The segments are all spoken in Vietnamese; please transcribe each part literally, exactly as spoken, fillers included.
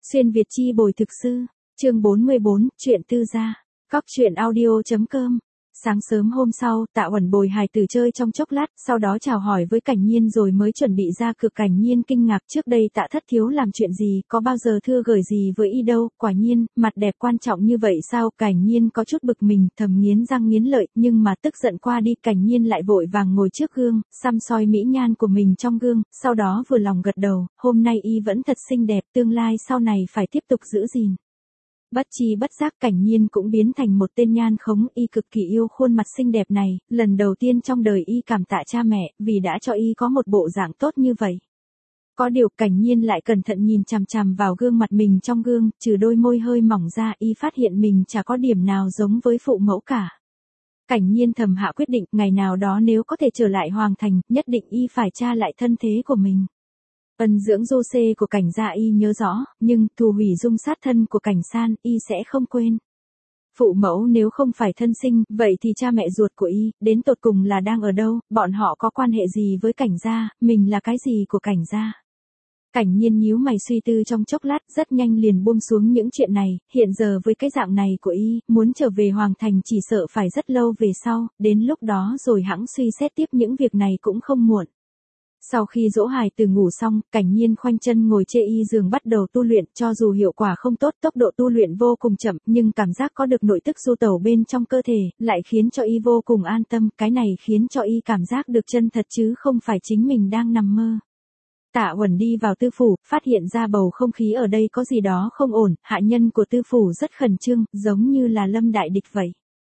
Xuyên Việt chi bồi thực sư, chương bốn mươi bốn, chuyện tư gia, cóc truyện audio.com. Sáng sớm hôm sau, Tạ Uẩn bồi hài tử chơi trong chốc lát, sau đó chào hỏi với Cảnh Nhiên rồi mới chuẩn bị ra cửa. Cảnh Nhiên kinh ngạc, trước đây Tạ Thất Thiếu làm chuyện gì, có bao giờ thưa gửi gì với y đâu, quả nhiên, mặt đẹp quan trọng như vậy sao? Cảnh Nhiên có chút bực mình, thầm nghiến răng nghiến lợi, nhưng mà tức giận qua đi, Cảnh Nhiên lại vội vàng ngồi trước gương, săm soi mỹ nhan của mình trong gương, sau đó vừa lòng gật đầu, hôm nay y vẫn thật xinh đẹp, tương lai sau này phải tiếp tục giữ gìn. Bất chi bất giác Cảnh Nhiên cũng biến thành một tên nhan khống, y cực kỳ yêu khuôn mặt xinh đẹp này, lần đầu tiên trong đời y cảm tạ cha mẹ, vì đã cho y có một bộ dạng tốt như vậy. Có điều Cảnh Nhiên lại cẩn thận nhìn chằm chằm vào gương mặt mình trong gương, trừ đôi môi hơi mỏng ra, y phát hiện mình chả có điểm nào giống với phụ mẫu cả. Cảnh Nhiên thầm hạ quyết định, ngày nào đó nếu có thể trở lại Hoàng Thành, nhất định y phải tra lại thân thế của mình. Ân dưỡng dô xê của Cảnh gia y nhớ rõ, nhưng thù hủy dung sát thân của Cảnh San, y sẽ không quên. Phụ mẫu nếu không phải thân sinh, vậy thì cha mẹ ruột của y, đến tột cùng là đang ở đâu, bọn họ có quan hệ gì với Cảnh gia, mình là cái gì của Cảnh gia. Cảnh Nhiên nhíu mày suy tư trong chốc lát, rất nhanh liền buông xuống những chuyện này, hiện giờ với cái dạng này của y, muốn trở về Hoàng Thành chỉ sợ phải rất lâu về sau, đến lúc đó rồi hẵng suy xét tiếp những việc này cũng không muộn. Sau khi dỗ hài tử ngủ xong, Cảnh Nhiên khoanh chân ngồi chê y giường bắt đầu tu luyện, cho dù hiệu quả không tốt, tốc độ tu luyện vô cùng chậm, nhưng cảm giác có được nội tức du tẩu bên trong cơ thể, lại khiến cho y vô cùng an tâm, cái này khiến cho y cảm giác được chân thật chứ không phải chính mình đang nằm mơ. Tạ Uẩn đi vào tư phủ, phát hiện ra bầu không khí ở đây có gì đó không ổn, hạ nhân của tư phủ rất khẩn trương, giống như là lâm đại địch vậy.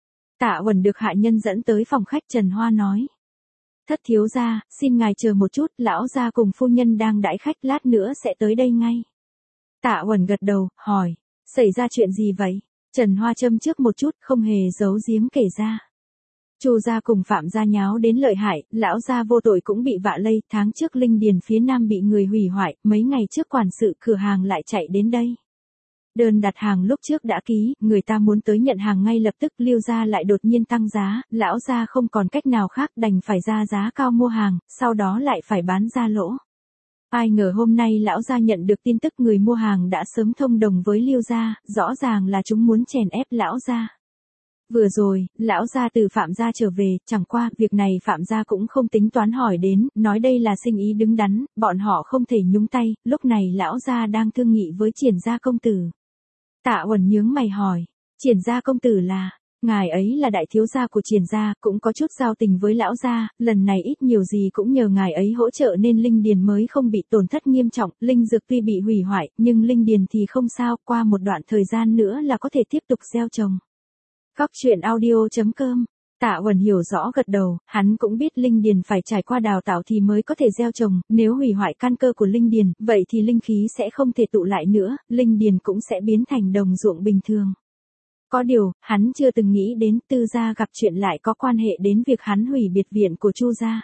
Tạ Uẩn được hạ nhân dẫn tới phòng khách. Trần Hoa nói. Thất thiếu gia, xin ngài chờ một chút, lão gia cùng phu nhân đang đãi khách, lát nữa sẽ tới đây ngay. Tạ Uẩn gật đầu, hỏi, xảy ra chuyện gì vậy? Trần Hoa châm trước một chút, không hề giấu giếm kể ra. Chu gia cùng Phạm gia nháo đến lợi hại, lão gia vô tội cũng bị vạ lây, tháng trước linh điền phía nam bị người hủy hoại, mấy ngày trước quản sự cửa hàng lại chạy đến đây. Đơn đặt hàng lúc trước đã ký, người ta muốn tới nhận hàng ngay lập tức, Liêu gia lại đột nhiên tăng giá, lão gia không còn cách nào khác đành phải ra giá cao mua hàng, sau đó lại phải bán ra lỗ. Ai ngờ hôm nay lão gia nhận được tin tức người mua hàng đã sớm thông đồng với Liêu gia, rõ ràng là chúng muốn chèn ép lão gia. Vừa rồi, lão gia từ Phạm gia trở về, chẳng qua, việc này Phạm gia cũng không tính toán hỏi đến, nói đây là sinh ý đứng đắn, bọn họ không thể nhúng tay, lúc này lão gia đang thương nghị với Triển gia công tử. Tạ Uẩn nhướng mày hỏi, Triển gia công tử là, ngài ấy là đại thiếu gia của Triển gia, cũng có chút giao tình với lão gia, lần này ít nhiều gì cũng nhờ ngài ấy hỗ trợ nên linh điền mới không bị tổn thất nghiêm trọng, linh dược tuy bị hủy hoại, nhưng linh điền thì không sao, qua một đoạn thời gian nữa là có thể tiếp tục gieo trồng. Cóc truyện audio.com. Tạ Uẩn hiểu rõ gật đầu, hắn cũng biết linh điền phải trải qua đào tạo thì mới có thể gieo trồng, nếu hủy hoại căn cơ của linh điền, vậy thì linh khí sẽ không thể tụ lại nữa, linh điền cũng sẽ biến thành đồng ruộng bình thường. Có điều, hắn chưa từng nghĩ đến Tư gia gặp chuyện lại có quan hệ đến việc hắn hủy biệt viện của Chu gia.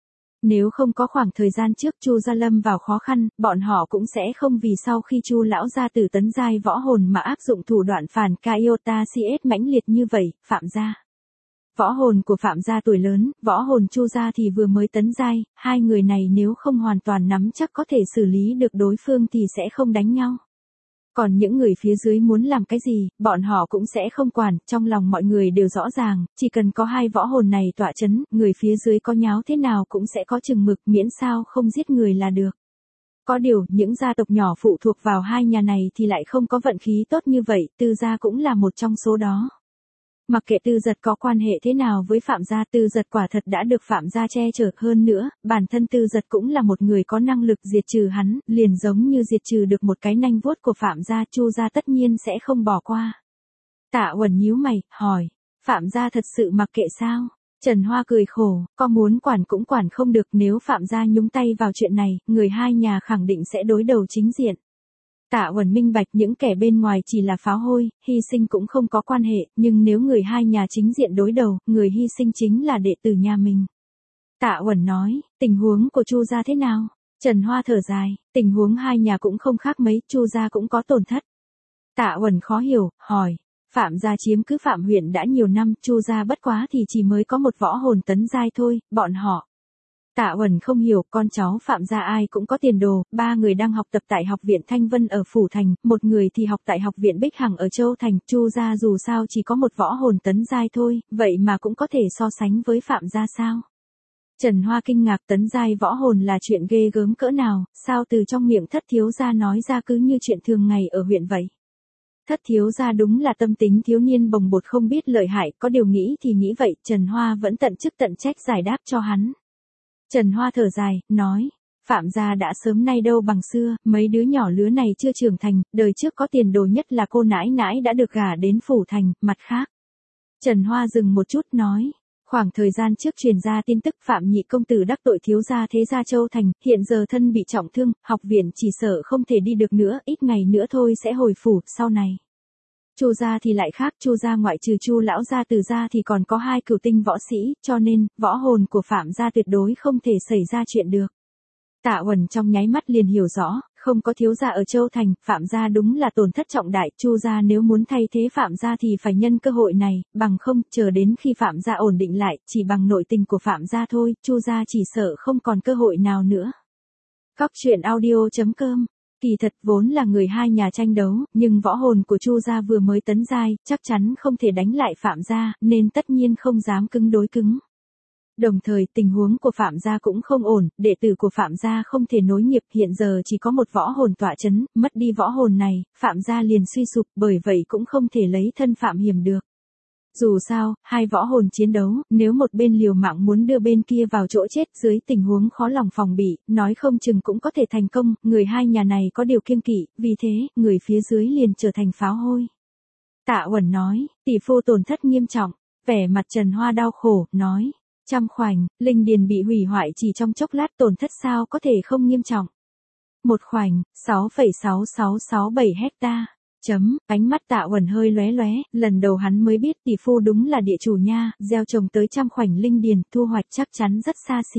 Nếu không có khoảng thời gian trước Chu gia lâm vào khó khăn, bọn họ cũng sẽ không vì sau khi Chu lão gia tử tấn giai võ hồn mà áp dụng thủ đoạn phản Kaiota xê ét mãnh liệt như vậy. Phạm gia. Võ hồn của Phạm gia tuổi lớn, võ hồn Chu gia thì vừa mới tấn giai, hai người này nếu không hoàn toàn nắm chắc có thể xử lý được đối phương thì sẽ không đánh nhau. Còn những người phía dưới muốn làm cái gì, bọn họ cũng sẽ không quản, trong lòng mọi người đều rõ ràng, chỉ cần có hai võ hồn này tọa chấn, người phía dưới có nháo thế nào cũng sẽ có chừng mực, miễn sao không giết người là được. Có điều, những gia tộc nhỏ phụ thuộc vào hai nhà này thì lại không có vận khí tốt như vậy, Tư gia cũng là một trong số đó. Mặc kệ Tư Dật có quan hệ thế nào với Phạm gia, Tư Dật quả thật đã được Phạm gia che chở, hơn nữa, bản thân Tư Dật cũng là một người có năng lực diệt trừ hắn, liền giống như diệt trừ được một cái nanh vuốt của Phạm gia, Chu gia tất nhiên sẽ không bỏ qua. Tạ Uẩn nhíu mày, hỏi, Phạm gia thật sự mặc kệ sao? Trần Hoa cười khổ, có muốn quản cũng quản không được, nếu Phạm gia nhúng tay vào chuyện này, người hai nhà khẳng định sẽ đối đầu chính diện. Tạ Uẩn minh bạch những kẻ bên ngoài chỉ là pháo hôi, hy sinh cũng không có quan hệ, nhưng nếu người hai nhà chính diện đối đầu, người hy sinh chính là đệ tử nhà mình. Tạ Uẩn nói, tình huống của Chu gia thế nào? Trần Hoa thở dài, tình huống hai nhà cũng không khác mấy, Chu gia cũng có tổn thất. Tạ Uẩn khó hiểu, hỏi, Phạm gia chiếm cứ Phạm huyện đã nhiều năm, Chu gia bất quá thì chỉ mới có một võ hồn tấn giai thôi, bọn họ. Tạ Uẩn không hiểu, con cháu Phạm gia ai cũng có tiền đồ, ba người đang học tập tại học viện Thanh Vân ở Phủ Thành, một người thì học tại học viện Bích Hằng ở Châu Thành, Chu gia dù sao chỉ có một võ hồn tấn giai thôi, vậy mà cũng có thể so sánh với Phạm gia sao? Trần Hoa kinh ngạc, tấn giai võ hồn là chuyện ghê gớm cỡ nào, sao từ trong miệng Thất thiếu gia nói ra cứ như chuyện thường ngày ở huyện vậy. Thất thiếu gia đúng là tâm tính thiếu niên bồng bột không biết lợi hại, có điều nghĩ thì nghĩ vậy, Trần Hoa vẫn tận chức tận trách giải đáp cho hắn. Trần Hoa thở dài, nói, Phạm gia đã sớm nay đâu bằng xưa, mấy đứa nhỏ lứa này chưa trưởng thành, đời trước có tiền đồ nhất là cô nãi nãi đã được gả đến Phủ Thành, mặt khác. Trần Hoa dừng một chút nói, khoảng thời gian trước truyền ra tin tức Phạm nhị công tử đắc tội thiếu gia thế gia Châu Thành, hiện giờ thân bị trọng thương, học viện chỉ sợ không thể đi được nữa, ít ngày nữa thôi sẽ hồi phủ, sau này. Chu gia thì lại khác, Chu gia ngoại trừ Chu lão gia Từ gia thì còn có hai cửu tinh võ sĩ, cho nên, võ hồn của Phạm gia tuyệt đối không thể xảy ra chuyện được. Tạ Uẩn trong nháy mắt liền hiểu rõ, không có thiếu gia ở Châu Thành, Phạm gia đúng là tổn thất trọng đại, Chu gia nếu muốn thay thế Phạm gia thì phải nhân cơ hội này, bằng không, chờ đến khi Phạm gia ổn định lại, chỉ bằng nội tình của Phạm gia thôi, Chu gia chỉ sợ không còn cơ hội nào nữa. Cóc truyện audio chấm com. Kỳ thật vốn là người hai nhà tranh đấu, nhưng võ hồn của Chu gia vừa mới tấn giai, chắc chắn không thể đánh lại Phạm gia, nên tất nhiên không dám cứng đối cứng. Đồng thời tình huống của Phạm gia cũng không ổn, đệ tử của Phạm gia không thể nối nghiệp, hiện giờ chỉ có một võ hồn tọa chấn, mất đi võ hồn này, Phạm gia liền suy sụp, bởi vậy cũng không thể lấy thân Phạm Hiểm được. Dù sao, hai võ hồn chiến đấu, nếu một bên liều mạng muốn đưa bên kia vào chỗ chết dưới tình huống khó lòng phòng bị, nói không chừng cũng có thể thành công, người hai nhà này có điều kiêng kỵ, vì thế, người phía dưới liền trở thành pháo hôi. Tạ Uẩn nói, tỷ phu tổn thất nghiêm trọng, vẻ mặt Trần Hoa đau khổ, nói, trăm khoảnh, linh điền bị hủy hoại chỉ trong chốc lát, tổn thất sao có thể không nghiêm trọng. Một khoảnh, sáu phẩy sáu sáu sáu bảy hecta. Chấm, ánh mắt Tạ Uẩn hơi lóe lóe, lần đầu hắn mới biết tỷ phu đúng là địa chủ nha, gieo trồng tới trăm khoảnh linh điền, thu hoạch chắc chắn rất xa xỉ.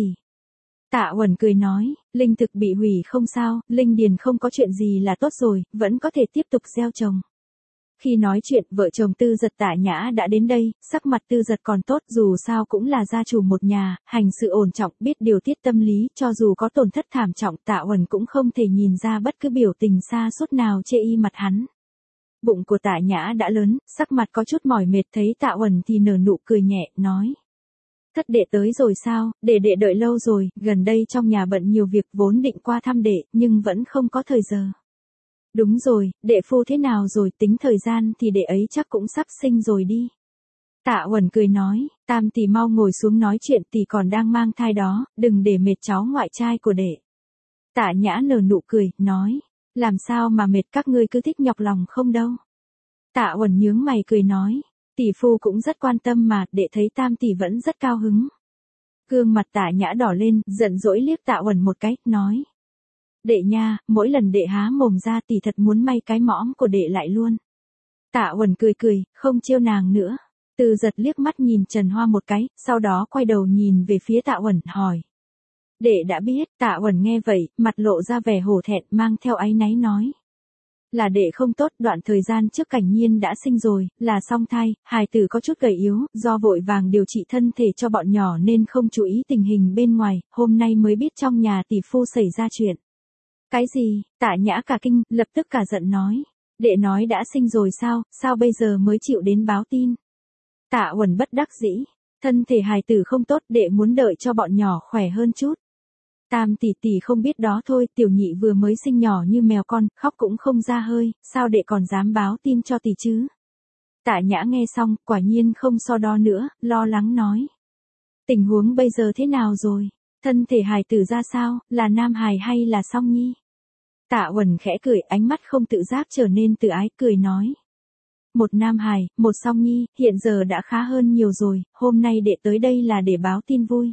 Tạ Uẩn cười nói, linh thực bị hủy không sao, linh điền không có chuyện gì là tốt rồi, vẫn có thể tiếp tục gieo trồng. Khi nói chuyện, vợ chồng Tư Giật Tạ Nhã đã đến đây, sắc mặt Tư Giật còn tốt, dù sao cũng là gia chủ một nhà, hành sự ổn trọng, biết điều tiết tâm lý, cho dù có tổn thất thảm trọng, Tạ Uẩn cũng không thể nhìn ra bất cứ biểu tình xa sút nào chê y mặt hắn. Bụng của Tạ Nhã đã lớn, sắc mặt có chút mỏi mệt, thấy Tạ Uẩn thì nở nụ cười nhẹ, nói. Thất đệ tới rồi sao, đệ đệ đợi lâu rồi, gần đây trong nhà bận nhiều việc, vốn định qua thăm đệ, nhưng vẫn không có thời giờ. Đúng rồi, đệ phu thế nào rồi, tính thời gian thì đệ ấy chắc cũng sắp sinh rồi đi. Tạ Uẩn cười nói, Tam tỷ mau ngồi xuống nói chuyện, tỷ còn đang mang thai đó, đừng để mệt cháu ngoại trai của đệ. Tạ Nhã nở nụ cười, nói. Làm sao mà mệt, các ngươi cứ thích nhọc lòng không đâu. Tạ Uẩn nhướng mày cười nói, tỷ phu cũng rất quan tâm mà, đệ thấy Tam tỷ vẫn rất cao hứng. Gương mặt Tạ Nhã đỏ lên, giận dỗi liếc Tạ Uẩn một cái, nói. Đệ nha, mỗi lần đệ há mồm ra tỷ thật muốn may cái mõm của đệ lại luôn. Tạ Uẩn cười cười, không trêu nàng nữa. Từ Giật liếc mắt nhìn Trần Hoa một cái, sau đó quay đầu nhìn về phía Tạ Uẩn, hỏi. Đệ đã biết, Tạ Uẩn nghe vậy, mặt lộ ra vẻ hổ thẹn, mang theo áy náy nói. Là đệ không tốt, đoạn thời gian trước Cảnh Nhiên đã sinh rồi, là song thai, hài tử có chút gầy yếu, do vội vàng điều trị thân thể cho bọn nhỏ nên không chú ý tình hình bên ngoài, hôm nay mới biết trong nhà tỷ phu xảy ra chuyện. Cái gì? Tạ Nhã cả kinh, lập tức cả giận nói. Đệ nói đã sinh rồi sao, sao bây giờ mới chịu đến báo tin? Tạ Uẩn bất đắc dĩ, thân thể hài tử không tốt, đệ muốn đợi cho bọn nhỏ khỏe hơn chút. Tam tỷ tỷ không biết đó thôi, tiểu nhị vừa mới sinh nhỏ như mèo con, khóc cũng không ra hơi, sao đệ còn dám báo tin cho tỷ chứ? Tạ Nhã nghe xong, quả nhiên không so đo nữa, lo lắng nói. Tình huống bây giờ thế nào rồi? Thân thể hài tử ra sao, là nam hài hay là song nhi? Tạ Uẩn khẽ cười, ánh mắt không tự giác trở nên tự ái, cười nói. Một nam hài, một song nhi, hiện giờ đã khá hơn nhiều rồi, hôm nay đệ tới đây là để báo tin vui.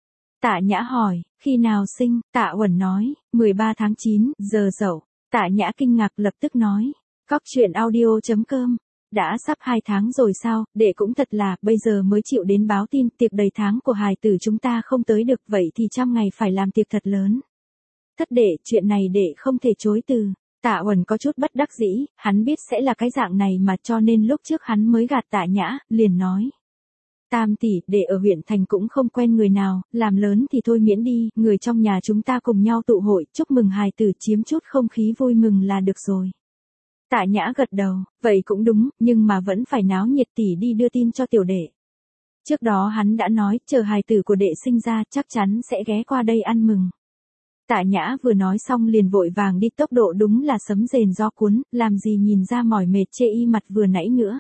Tạ Nhã hỏi, khi nào sinh? Tạ Uẩn nói, mười ba tháng chín, giờ dậu. Tạ Nhã kinh ngạc lập tức nói, cóc truyện audio chấm com. Đã sắp hai tháng rồi sao, đệ cũng thật là, bây giờ mới chịu đến báo tin, tiệc đầy tháng của hài tử chúng ta không tới được, vậy thì trăm ngày phải làm tiệc thật lớn. Thất đệ, chuyện này đệ không thể chối từ. Tạ Uẩn có chút bất đắc dĩ, hắn biết sẽ là cái dạng này mà cho nên lúc trước hắn mới gạt Tạ Nhã, liền nói. Tam tỷ, đệ ở huyện thành cũng không quen người nào, làm lớn thì thôi miễn đi, người trong nhà chúng ta cùng nhau tụ hội, chúc mừng hài tử, chiếm chút không khí vui mừng là được rồi. Tạ Nhã gật đầu, vậy cũng đúng, nhưng mà vẫn phải náo nhiệt, tỷ đi đưa tin cho tiểu đệ. Trước đó hắn đã nói, chờ hài tử của đệ sinh ra, chắc chắn sẽ ghé qua đây ăn mừng. Tạ Nhã vừa nói xong liền vội vàng đi, tốc độ đúng là sấm rền gió cuốn, làm gì nhìn ra mỏi mệt chê y mặt vừa nãy nữa.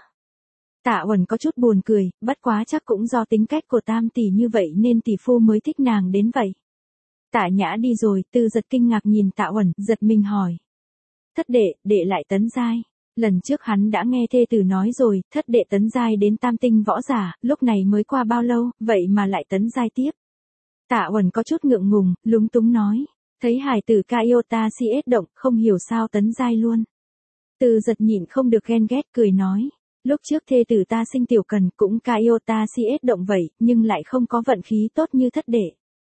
Tạ Uẩn có chút buồn cười, bất quá chắc cũng do tính cách của Tam tỷ như vậy nên tỷ phu mới thích nàng đến vậy. Tạ Nhã đi rồi, Tư Giật kinh ngạc nhìn Tạ Uẩn, giật mình hỏi. Thất đệ, đệ lại tấn giai. Lần trước hắn đã nghe thê tử nói rồi, thất đệ tấn giai đến tam tinh võ giả, lúc này mới qua bao lâu, vậy mà lại tấn giai tiếp. Tạ Uẩn có chút ngượng ngùng, lúng túng nói. Thấy hài tử Kaiota si ết động, không hiểu sao tấn giai luôn. Tư Giật nhịn không được ghen ghét cười nói. Lúc trước thê tử ta sinh tiểu cần cũng Kaiota si ết động vậy, nhưng lại không có vận khí tốt như thất đệ.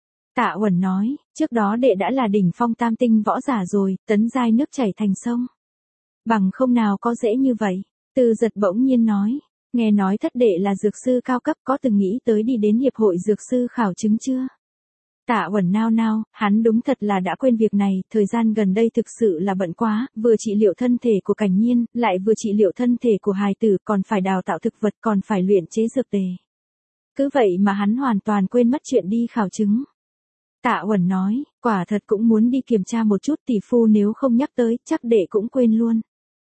Tạ Uẩn nói, trước đó đệ đã là đỉnh phong tam tinh võ giả rồi, tấn giai nước chảy thành sông. Bằng không nào có dễ như vậy. Tư Giật bỗng nhiên nói, nghe nói thất đệ là dược sư cao cấp, có từng nghĩ tới đi đến hiệp hội dược sư khảo chứng chưa? Tạ Uẩn nao nao, hắn đúng thật là đã quên việc này, thời gian gần đây thực sự là bận quá, vừa trị liệu thân thể của Cảnh Nhiên, lại vừa trị liệu thân thể của hài tử, còn phải đào tạo thực vật, còn phải luyện chế dược tề. Cứ vậy mà hắn hoàn toàn quên mất chuyện đi khảo chứng. Tạ Uẩn nói, quả thật cũng muốn đi kiểm tra một chút, tỷ phu nếu không nhắc tới, chắc đệ cũng quên luôn.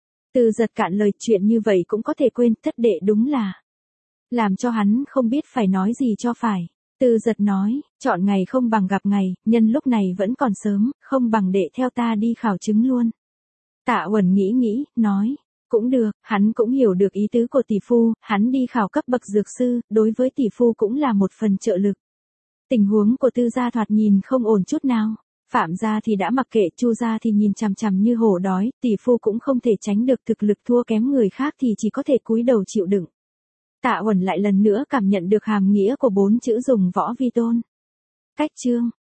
Tư Giật cạn lời, chuyện như vậy cũng có thể quên, thất đệ đúng là làm cho hắn không biết phải nói gì cho phải. Tư Giật nói, chọn ngày không bằng gặp ngày, nhân lúc này vẫn còn sớm, không bằng đệ theo ta đi khảo chứng luôn. Tạ Uẩn nghĩ nghĩ, nói, cũng được, hắn cũng hiểu được ý tứ của tỷ phu, hắn đi khảo cấp bậc dược sư, đối với tỷ phu cũng là một phần trợ lực. Tình huống của Tư gia thoạt nhìn không ổn chút nào. Phạm gia thì đã mặc kệ, Chu gia thì nhìn chằm chằm như hổ đói, tỷ phu cũng không thể tránh được, thực lực thua kém người khác thì chỉ có thể cúi đầu chịu đựng. Tạ Uẩn lại lần nữa cảm nhận được hàm nghĩa của bốn chữ dùng võ vi tôn. Cách chương